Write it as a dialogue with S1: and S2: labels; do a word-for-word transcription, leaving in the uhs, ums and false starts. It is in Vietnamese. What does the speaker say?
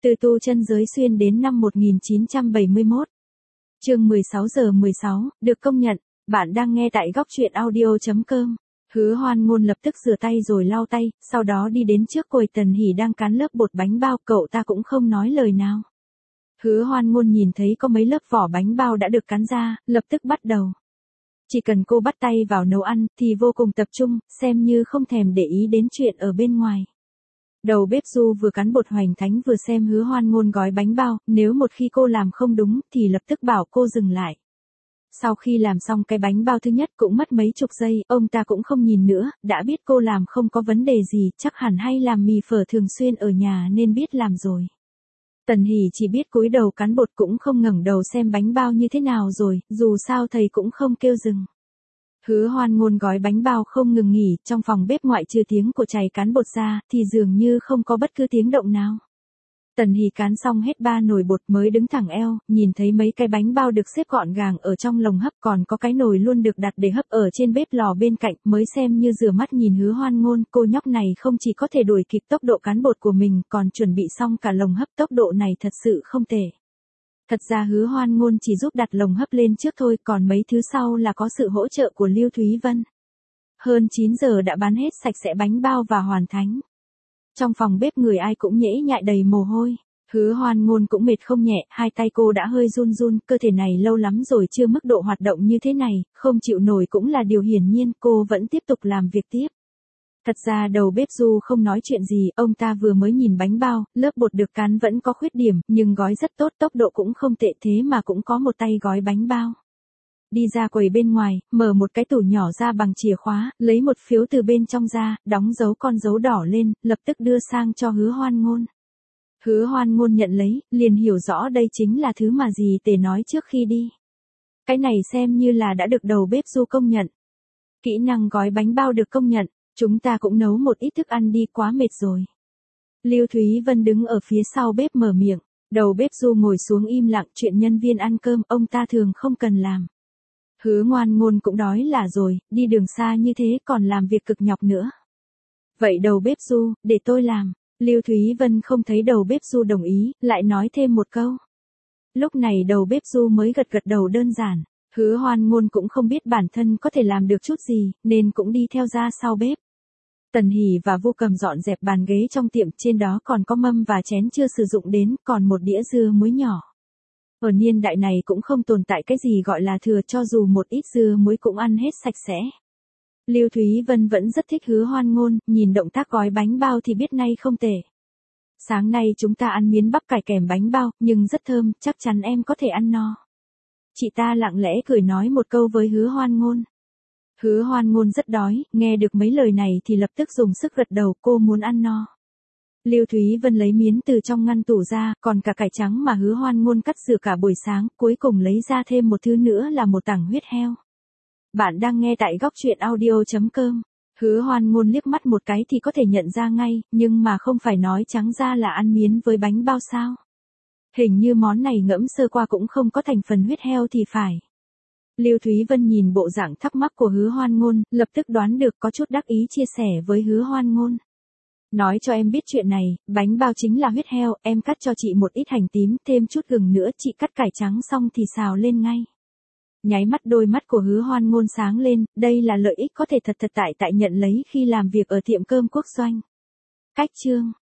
S1: Từ tu chân giới xuyên đến năm một nghìn chín trăm bảy mươi mốt. Chương mười sáu giờ mười sáu, được công nhận. Bạn đang nghe tại góc truyện audio chấm com. Hứa Hoan Ngôn lập tức rửa tay rồi lau tay, sau đó đi đến trước quầy Tần Hỷ đang cán lớp bột bánh bao, cậu ta cũng không nói lời nào. Hứa Hoan Ngôn nhìn thấy có mấy lớp vỏ bánh bao đã được cán ra, lập tức bắt đầu. Chỉ cần cô bắt tay vào nấu ăn thì vô cùng tập trung, xem như không thèm để ý đến chuyện ở bên ngoài. Đầu bếp Du vừa cắn bột hoành thánh vừa xem Hứa Hoan Ngôn gói bánh bao, nếu một khi cô làm không đúng thì lập tức bảo cô dừng lại. Sau khi làm xong cái bánh bao thứ nhất cũng mất mấy chục giây, ông ta cũng không nhìn nữa, đã biết cô làm không có vấn đề gì, chắc hẳn hay làm mì phở thường xuyên ở nhà nên biết làm rồi. Tần Hỷ chỉ biết cúi đầu cắn bột cũng không ngẩng đầu xem bánh bao như thế nào rồi, dù sao thầy cũng không kêu dừng. Hứa Hoan Ngôn gói bánh bao không ngừng nghỉ, trong phòng bếp ngoại trừ tiếng của chày cán bột ra, thì dường như không có bất cứ tiếng động nào. Tần Hỷ cán xong hết ba nồi bột mới đứng thẳng eo, nhìn thấy mấy cái bánh bao được xếp gọn gàng ở trong lồng hấp, còn có cái nồi luôn được đặt để hấp ở trên bếp lò bên cạnh, mới xem như rửa mắt nhìn Hứa Hoan Ngôn, cô nhóc này không chỉ có thể đuổi kịp tốc độ cán bột của mình, còn chuẩn bị xong cả lồng hấp, tốc độ này thật sự không tệ. Thật ra Hứa Hoan Ngôn chỉ giúp đặt lồng hấp lên trước thôi, còn mấy thứ sau là có sự hỗ trợ của Lưu Thúy Vân. Hơn chín giờ đã bán hết sạch sẽ bánh bao và hoàn thành. Trong phòng bếp người ai cũng nhễ nhại đầy mồ hôi. Hứa Hoan Ngôn cũng mệt không nhẹ, hai tay cô đã hơi run run, cơ thể này lâu lắm rồi chưa mức độ hoạt động như thế này, không chịu nổi cũng là điều hiển nhiên, cô vẫn tiếp tục làm việc tiếp. Thật ra đầu bếp Du không nói chuyện gì, ông ta vừa mới nhìn bánh bao, lớp bột được cán vẫn có khuyết điểm, nhưng gói rất tốt, tốc độ cũng không tệ, thế mà cũng có một tay gói bánh bao. Đi ra quầy bên ngoài, mở một cái tủ nhỏ ra bằng chìa khóa, lấy một phiếu từ bên trong ra, đóng dấu con dấu đỏ lên, lập tức đưa sang cho Hứa Hoan Ngôn. Hứa Hoan Ngôn nhận lấy, liền hiểu rõ đây chính là thứ mà dì Tề nói trước khi đi. Cái này xem như là đã được đầu bếp Du công nhận. Kỹ năng gói bánh bao được công nhận. Chúng ta cũng nấu một ít thức ăn đi, quá mệt rồi. Lưu Thúy Vân đứng ở phía sau bếp mở miệng, đầu bếp Du ngồi xuống im lặng, chuyện nhân viên ăn cơm ông ta thường không cần làm. Hứa Ngoan Ngôn cũng đói là rồi, đi đường xa như thế còn làm việc cực nhọc nữa. Vậy đầu bếp Du, để tôi làm. Lưu Thúy Vân không thấy đầu bếp Du đồng ý, lại nói thêm một câu. Lúc này đầu bếp Du mới gật gật đầu đơn giản. Hứa Hoan Ngôn cũng không biết bản thân có thể làm được chút gì, nên cũng đi theo ra sau bếp. Tần Hỷ và Vu Cầm dọn dẹp bàn ghế trong tiệm, trên đó còn có mâm và chén chưa sử dụng đến, còn một đĩa dưa muối nhỏ. Ở niên đại này cũng không tồn tại cái gì gọi là thừa, cho dù một ít dưa muối cũng ăn hết sạch sẽ. Lưu Thúy Vân vẫn rất thích Hứa Hoan Ngôn, nhìn động tác gói bánh bao thì biết nay không tệ. Sáng nay chúng ta ăn miến bắp cải kèm bánh bao, nhưng rất thơm, chắc chắn em có thể ăn no. Chị ta lặng lẽ cười nói một câu với Hứa Hoan Ngôn. Hứa Hoan Ngôn rất đói, nghe được mấy lời này thì lập tức dùng sức gật đầu, cô muốn ăn no. Lưu Thúy Vân lấy miến từ trong ngăn tủ ra, còn cả cải trắng mà Hứa Hoan Ngôn cắt rửa cả buổi sáng, cuối cùng lấy ra thêm một thứ nữa là một tảng huyết heo. Bạn đang nghe tại góc truyện audio chấm com. Hứa Hoan Ngôn liếc mắt một cái thì có thể nhận ra ngay, nhưng mà không phải nói trắng ra là ăn miến với bánh bao sao? Hình như món này ngẫm sơ qua cũng không có thành phần huyết heo thì phải. Lưu Thúy Vân nhìn bộ dạng thắc mắc của Hứa Hoan Ngôn, lập tức đoán được, có chút đắc ý chia sẻ với Hứa Hoan Ngôn. Nói cho em biết chuyện này, bánh bao chính là huyết heo, em cắt cho chị một ít hành tím, thêm chút gừng nữa, chị cắt cải trắng xong thì xào lên ngay. Nháy mắt đôi mắt của Hứa Hoan Ngôn sáng lên, đây là lợi ích có thể thật thật tại tại nhận lấy khi làm việc ở tiệm cơm quốc doanh. Cách chương